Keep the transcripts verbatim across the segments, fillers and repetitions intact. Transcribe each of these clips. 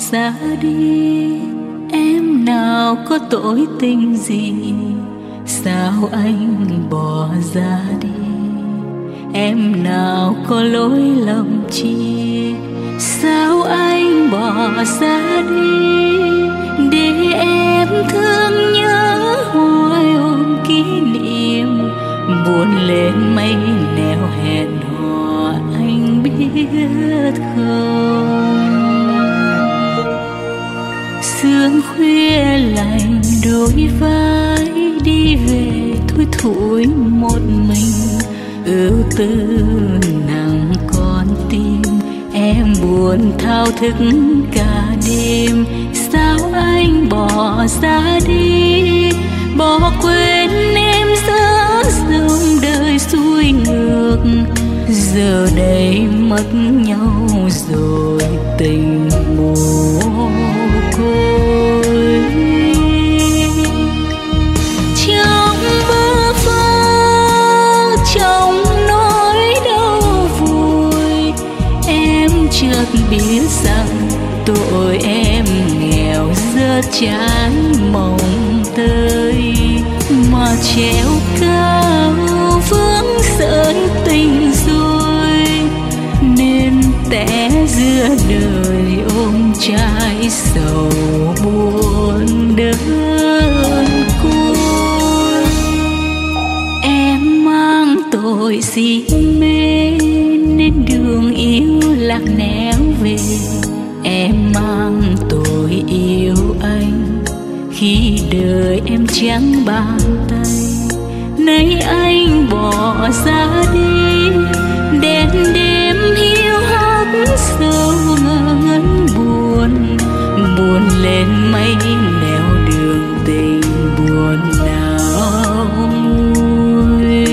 ra đi. Em nào có tội tình gì, sao anh bỏ ra đi. Em nào có lỗi lầm chi, sao anh bỏ ra đi. Để em thương nhớ hoài ôm kỷ niệm, buồn lên mây nẻo hẹn hò anh biết không. Sương khuya lạnh đôi vai, đi về thui thủi một mình. Ưu tư nặng con tim, em buồn thao thức cả đêm. Sao anh bỏ ra đi, bỏ quên em giữa dòng đời xuôi ngược. Giờ đây mất nhau rồi tình mồ côi. Trong bơ vơ, trong nỗi đau vui, em chợt biết rằng tội em nghèo rớt trái mộng tơi. Mà treo cao vướng sợi tình rồi, nên té giữa đời ôm trái sầu buồn đơn côi. Em mang tội si mê nên đường yêu lạc nẻo về. Em mang tội yêu anh khi đời em trắng bàn tay. Nay anh bỏ ra đi, đến đêm hiu hắt sâu ngơ ngẩn buồn. Buồn lên mây nẻo đường tình buồn nào nguôi.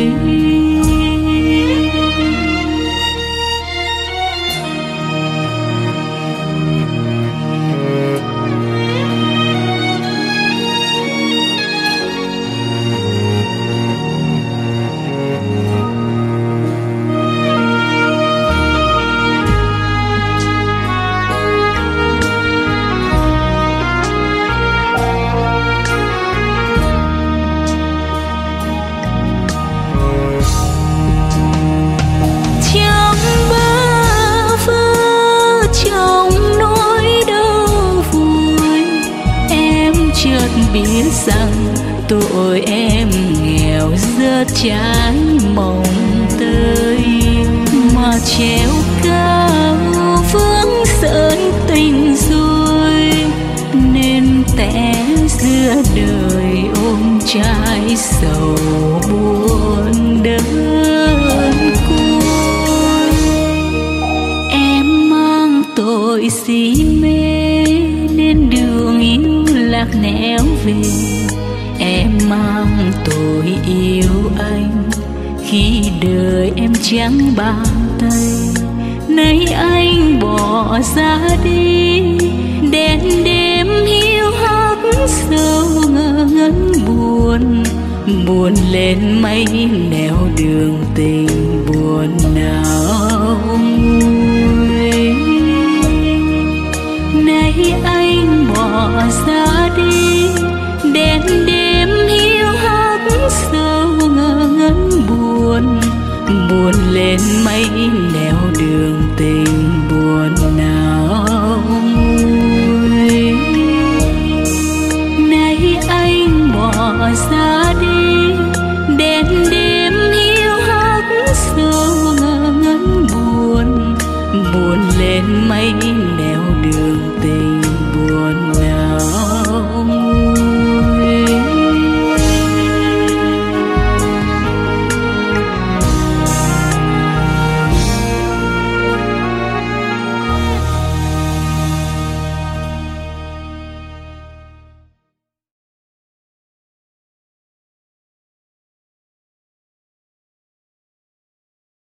Biết rằng tội em nghèo rớt trái mộng tơi. Mà treo cao vướng sợi tình rồi, nên té giữa đời ôm trái sầu buồn đơn côi. Em mang tội si mê nên đường yêu lạc nẻo về. Em mang tội yêu anh khi đời em trắng bàn tay. Nay anh bỏ ra đi, đến đêm hiu hắt sâu ngơ ngẩn buồn. Buồn lên mây nẻo đường tình buồn nào nguôi. Nay anh bỏ ra đi, đến đêm hiu hắt sâu ngơ ngẩn buồn. Buồn lên mây nẻo đường tình buồn nào nguôi. Nay anh bỏ ra đi, đến đêm hiu hắt sâu ngơ ngẩn buồn. Buồn lên mây